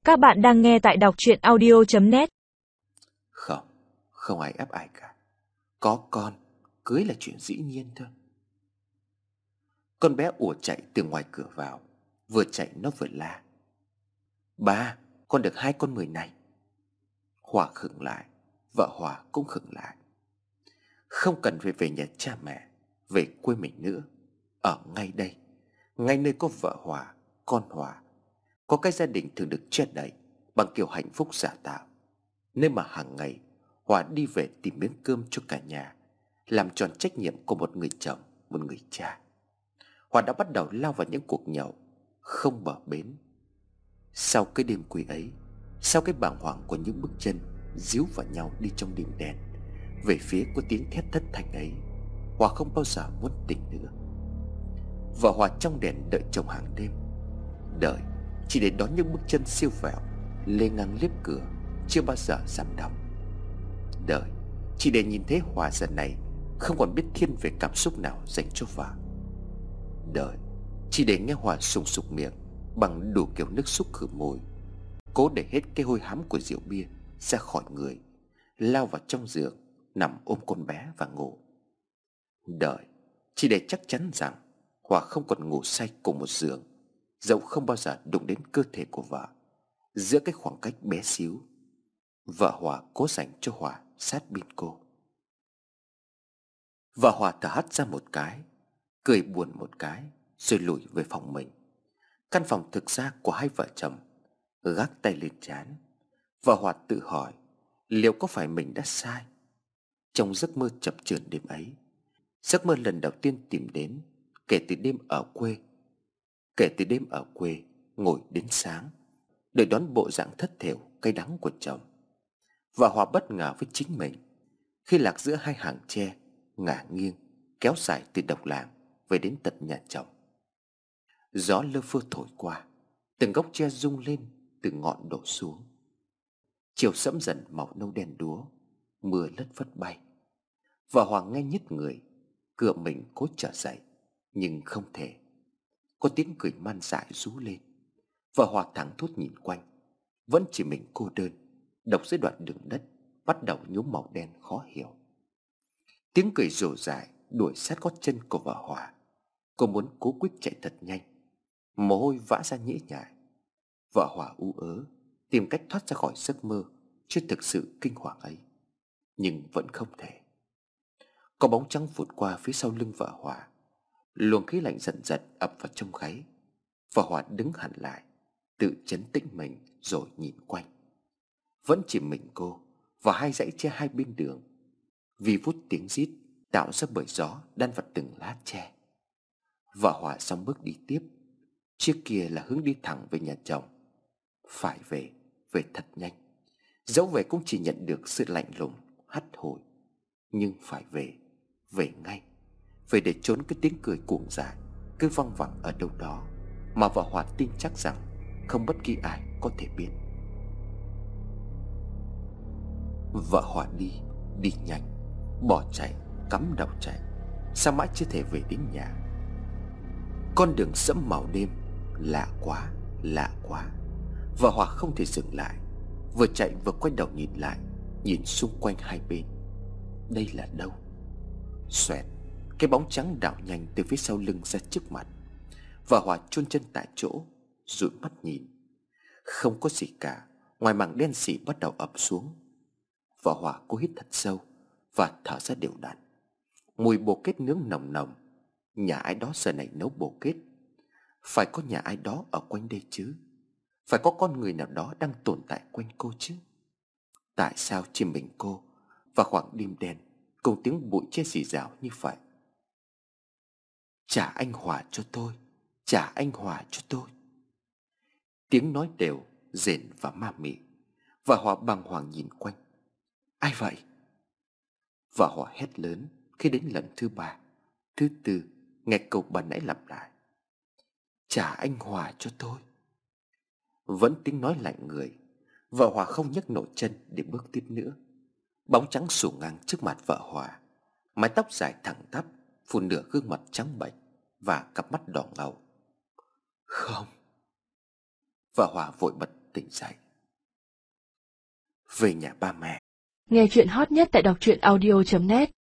Các bạn đang nghe tại đọc truyện audio.net. Không, không ai ép ai cả. Có con, cưới là chuyện dĩ nhiên thôi. Con bé ùa chạy từ ngoài cửa vào. Vừa chạy nó vừa la: "Ba, con được 2 con 10 này." Hòa khựng lại, vợ Hòa cũng khựng lại. Không cần phải về nhà cha mẹ, về quê mình nữa. Ở ngay đây, ngay nơi có vợ Hòa, con Hòa, có cái gia đình thường được che đậy bằng kiểu hạnh phúc giả tạo, nơi mà hàng ngày Hòa đi về tìm miếng cơm cho cả nhà, làm tròn trách nhiệm của một người chồng, một người cha. Hòa đã bắt đầu lao vào những cuộc nhậu không bờ bến. Sau cái đêm khuya ấy, sau cái bàng hoàng của những bước chân díu vào nhau đi trong đêm đen về phía của tiếng thét thất thanh ấy, Hòa không bao giờ muốn tỉnh nữa. Vợ Hòa trong đèn đợi chồng hàng đêm, đợi chỉ để đón những bước chân siêu vẹo lê ngang liếp cửa chưa bao giờ dám đóng. Đợi chỉ để nhìn thấy Hòa giờ này không còn biết thiên về cảm xúc nào dành cho vợ. Đợi chỉ để nghe Hòa sùng sục miệng bằng đủ kiểu nước súc khử môi, cố để hết cái hôi hám của rượu bia ra khỏi người, lao vào trong giường nằm ôm con bé và ngủ. Đợi chỉ để chắc chắn rằng Hòa không còn ngủ say cùng một giường, dẫu không bao giờ đụng đến cơ thể của vợ, giữa cái khoảng cách bé xíu. Vợ Hòa cố dành cho Hòa sát bên cô. Vợ Hòa thở hắt ra một cái, cười buồn một cái, rồi lùi về phòng mình. Căn phòng thực ra của hai vợ chồng. Gác tay lên trán, vợ Hòa tự hỏi liệu có phải mình đã sai. Trong giấc mơ chập chờn đêm ấy, giấc mơ lần đầu tiên tìm đến kể từ đêm ở quê, ngồi đến sáng đợi đón bộ dạng thất thểu cay đắng của chồng. Vợ Hòa bất ngờ với chính mình khi lạc giữa hai hàng tre ngả nghiêng kéo dài từ đầu làng về đến tận nhà chồng. Gió lơ phơ thổi qua, từng gốc tre rung lên, từng ngọn đổ xuống. Chiều sẫm dần màu nâu đen đúa, mưa lất phất bay. Vợ Hòa nghe nhít người, cựa mình cố trở dậy nhưng không thể. Có tiếng cười man dại rú lên. Vợ Hòa thẳng thốt nhìn quanh, vẫn chỉ mình cô đơn độc dưới đoạn đường đất bắt đầu nhuốm màu đen khó hiểu. Tiếng cười rồ rải đuổi sát gót chân của vợ Hòa. Cô muốn cố quýt chạy thật nhanh, mồ hôi vã ra nhễ nhại. Vợ Hòa ú ớ tìm cách thoát ra khỏi giấc mơ chưa thực sự kinh hoàng ấy, nhưng vẫn không thể. Có bóng trắng vụt qua phía sau lưng vợ Hòa, luồng khí lạnh dần dần ập vào trong gáy. Vợ Hòa đứng hẳn lại, tự trấn tĩnh mình rồi nhìn quanh. Vẫn chỉ mình cô và hai dãy tre hai bên đường, vi vút tiếng rít tạo ra bởi gió đan vào từng lá tre. Vợ Hòa song bước đi tiếp. Trước kia là hướng đi thẳng về nhà chồng. Phải về, về thật nhanh. Dẫu về cũng chỉ nhận được sự lạnh lùng hắt hủi, nhưng phải về, về ngay. Về để trốn cái tiếng cười cuồng dại cứ văng vẳng ở đâu đó mà vợ Hòa tin chắc rằng không bất kỳ ai có thể biết. Vợ Hòa đi, đi nhanh, bỏ chạy, cắm đầu chạy, sao mãi chưa thể về đến nhà. Con đường sẫm màu đêm, lạ quá, lạ quá. Vợ Hòa không thể dừng lại, vừa chạy vừa quay đầu nhìn lại, nhìn xung quanh hai bên. Đây là đâu? Xoẹt, cái bóng trắng đảo nhanh từ phía sau lưng ra trước mặt. Vợ Hòa chôn chân tại chỗ, dụi mắt nhìn. Không có gì cả ngoài mảng đen sì bắt đầu ập xuống. Vợ Hòa cố hít thật sâu và thở ra đều đặn. Mùi bồ kết nướng nồng nồng. Nhà ai đó giờ này nấu bồ kết. Phải có nhà ai đó ở quanh đây chứ. Phải có con người nào đó đang tồn tại quanh cô chứ. Tại sao chỉ mình cô và khoảng đêm đen cùng tiếng bụi tre rì rào như vậy? Trả anh Hòa cho tôi, trả anh Hòa cho tôi. Tiếng nói đều, rền và ma mị. Và Hòa bàng hoàng nhìn quanh. Ai vậy? Và Hòa hét lớn khi đến lần thứ ba, thứ tư, nghe câu bà nãy lặp lại. Trả anh Hòa cho tôi. Vẫn tiếng nói lạnh người. Vợ Hòa không nhấc nổi chân để bước tiếp nữa. Bóng trắng xù ngang trước mặt vợ Hòa, mái tóc dài thẳng tắp phủ nửa gương mặt trắng bệch và cặp mắt đỏ ngầu. Không. Vợ Hòa vội bật tỉnh dậy. Về nhà ba mẹ. Nghe chuyện hot nhất tại đọc truyện audio.net